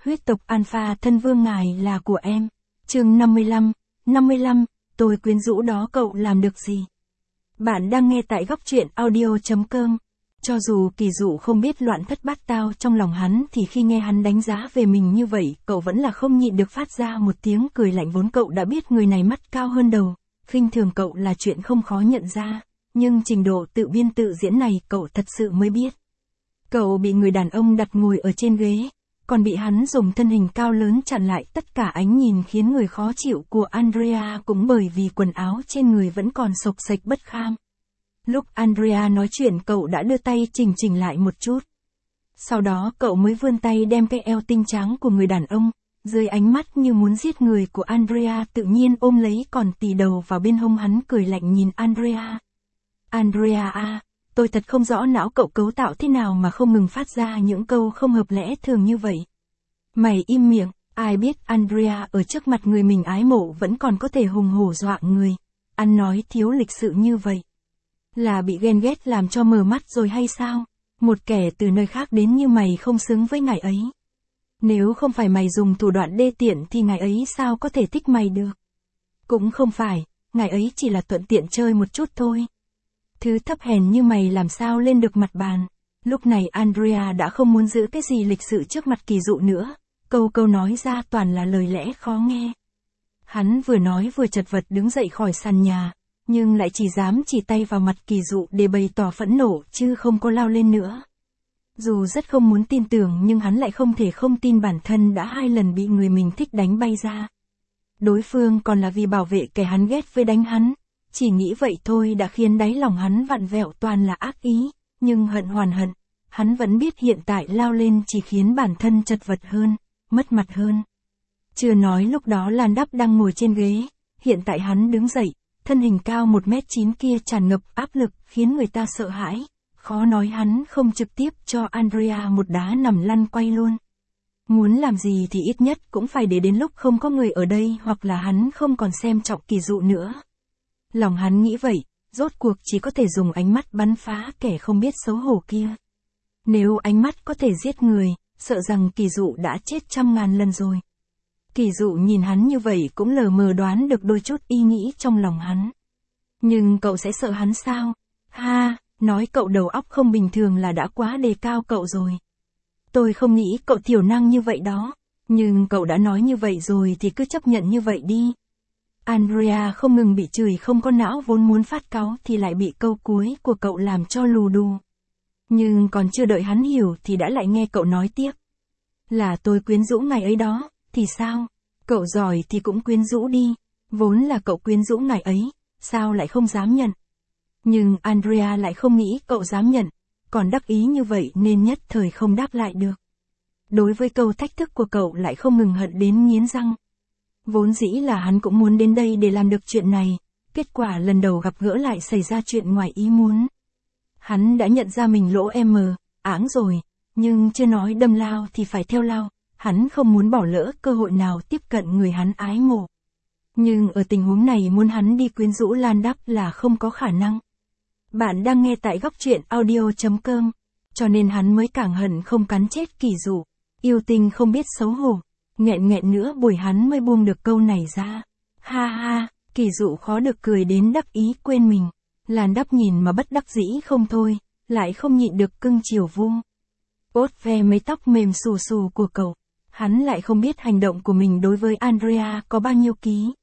huyết tộc Alpha thân vương ngài là của em. Chương 55, tôi quyến rũ đó cậu làm được gì? Bạn đang nghe tại góc truyện audio.com. Cho dù Kỳ Dụ không biết loạn thất bát tao trong lòng hắn thì khi nghe hắn đánh giá về mình như vậy, cậu vẫn là không nhịn được phát ra một tiếng cười lạnh. Vốn cậu đã biết người này mắt cao hơn đầu, khinh thường cậu là chuyện không khó nhận ra, nhưng trình độ tự biên tự diễn này cậu thật sự mới biết. Cậu bị người đàn ông đặt ngồi ở trên ghế, còn bị hắn dùng thân hình cao lớn chặn lại tất cả ánh nhìn khiến người khó chịu của Andrea, cũng bởi vì quần áo trên người vẫn còn xộc xệch bất kham. Lúc Andrea nói chuyện cậu đã đưa tay chỉnh lại một chút. Sau đó cậu mới vươn tay đem cái eo tinh trắng của người đàn ông, dưới ánh mắt như muốn giết người của Andrea tự nhiên ôm lấy, còn tì đầu vào bên hông hắn cười lạnh nhìn Andrea. Andrea à, tôi thật không rõ não cậu cấu tạo thế nào mà không ngừng phát ra những câu không hợp lẽ thường như vậy. Mày im miệng, ai biết Andrea ở trước mặt người mình ái mộ vẫn còn có thể hùng hổ dọa người. Ăn nói thiếu lịch sự như vậy. Là bị ghen ghét làm cho mờ mắt rồi hay sao? Một kẻ từ nơi khác đến như mày không xứng với ngài ấy. Nếu không phải mày dùng thủ đoạn đê tiện thì ngài ấy sao có thể thích mày được? Cũng không phải, ngài ấy chỉ là thuận tiện chơi một chút thôi. Thứ thấp hèn như mày làm sao lên được mặt bàn. Lúc này Andrea đã không muốn giữ cái gì lịch sự trước mặt Kỳ Dụ nữa. Câu nói ra toàn là lời lẽ khó nghe. Hắn vừa nói vừa chật vật đứng dậy khỏi sàn nhà, nhưng lại chỉ dám chỉ tay vào mặt Kỳ Dụ để bày tỏ phẫn nộ chứ không có lao lên nữa. Dù rất không muốn tin tưởng nhưng hắn lại không thể không tin bản thân đã 2 lần bị người mình thích đánh bay ra. Đối phương còn là vì bảo vệ kẻ hắn ghét với đánh hắn. Chỉ nghĩ vậy thôi đã khiến đáy lòng hắn vặn vẹo toàn là ác ý, nhưng hận hoàn hận. Hắn vẫn biết hiện tại lao lên chỉ khiến bản thân chật vật hơn, mất mặt hơn. Chưa nói lúc đó Lan Đắp đang ngồi trên ghế, hiện tại hắn đứng dậy, thân hình cao 1m9 kia tràn ngập áp lực khiến người ta sợ hãi. Khó nói hắn không trực tiếp cho Andrea một đá nằm lăn quay luôn. Muốn làm gì thì ít nhất cũng phải để đến lúc không có người ở đây hoặc là hắn không còn xem trọng Kỳ Dụ nữa. Lòng hắn nghĩ vậy, rốt cuộc chỉ có thể dùng ánh mắt bắn phá kẻ không biết xấu hổ kia. Nếu ánh mắt có thể giết người, sợ rằng Kỳ Dụ đã chết 100.000 lần rồi. Kỳ Dụ nhìn hắn như vậy cũng lờ mờ đoán được đôi chút ý nghĩ trong lòng hắn. Nhưng cậu sẽ sợ hắn sao? Ha, nói cậu đầu óc không bình thường là đã quá đề cao cậu rồi. Tôi không nghĩ cậu thiểu năng như vậy đó, nhưng cậu đã nói như vậy rồi thì cứ chấp nhận như vậy đi. Andrea không ngừng bị chửi không có não, vốn muốn phát cáu thì lại bị câu cuối của cậu làm cho lù đù. Nhưng còn chưa đợi hắn hiểu thì đã lại nghe cậu nói tiếp. Là tôi quyến rũ ngài ấy đó, thì sao? Cậu giỏi thì cũng quyến rũ đi, vốn là cậu quyến rũ ngài ấy, sao lại không dám nhận? Nhưng Andrea lại không nghĩ cậu dám nhận, còn đắc ý như vậy nên nhất thời không đáp lại được. Đối với câu thách thức của cậu lại không ngừng hận đến nghiến răng. Vốn dĩ là hắn cũng muốn đến đây để làm được chuyện này, kết quả lần đầu gặp gỡ lại xảy ra chuyện ngoài ý muốn. Hắn đã nhận ra mình lỗ áng rồi, nhưng chưa nói đâm lao thì phải theo lao, hắn không muốn bỏ lỡ cơ hội nào tiếp cận người hắn ái mộ. Nhưng ở tình huống này muốn hắn đi quyến rũ Lan Đắp là không có khả năng. Bạn đang nghe tại góc truyện audio.com, cho nên hắn mới càng hận không cắn chết Kỳ Dụ, yêu tình không biết xấu hổ. Nghẹn nữa buổi hắn mới buông được câu này ra. Ha ha, Kỳ Dụ khó được cười đến đắc ý quên mình. Lan Đắp nhìn mà bất đắc dĩ không thôi, lại không nhịn được cưng chiều vuông ốt ve mấy tóc mềm xù xù của cậu. Hắn lại không biết hành động của mình đối với Andrea có bao nhiêu ký.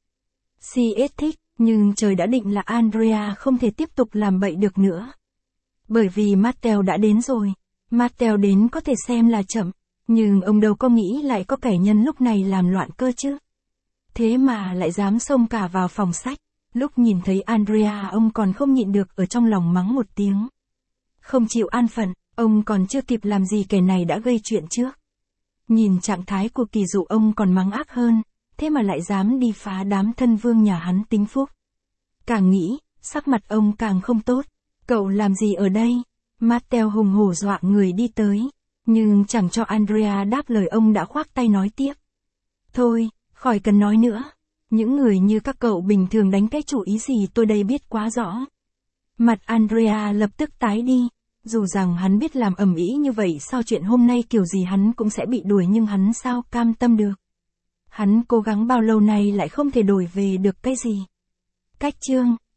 CS thích, nhưng trời đã định là Andrea không thể tiếp tục làm bậy được nữa. Bởi vì Matteo đã đến rồi. Matteo đến có thể xem là chậm, nhưng ông đâu có nghĩ lại có kẻ nhân lúc này làm loạn cơ chứ. Thế mà lại dám xông cả vào phòng sách. Lúc nhìn thấy Andrea ông còn không nhịn được ở trong lòng mắng một tiếng. Không chịu an phận, ông còn chưa kịp làm gì kẻ này đã gây chuyện trước. Nhìn trạng thái của Kỳ Dụ ông còn mắng ác hơn, thế mà lại dám đi phá đám thân vương nhà hắn tính phúc. Càng nghĩ, sắc mặt ông càng không tốt. Cậu làm gì ở đây? Matteo hùng hổ dọa người đi tới, nhưng chẳng cho Andrea đáp lời ông đã khoác tay nói tiếp. Thôi, khỏi cần nói nữa. Những người như các cậu bình thường đánh cái chủ ý gì tôi đây biết quá rõ. Mặt Andrea lập tức tái đi. Dù rằng hắn biết làm ầm ĩ như vậy sau chuyện hôm nay kiểu gì hắn cũng sẽ bị đuổi nhưng hắn sao cam tâm được. Hắn cố gắng bao lâu nay lại không thể đổi về được cái gì. Cách chương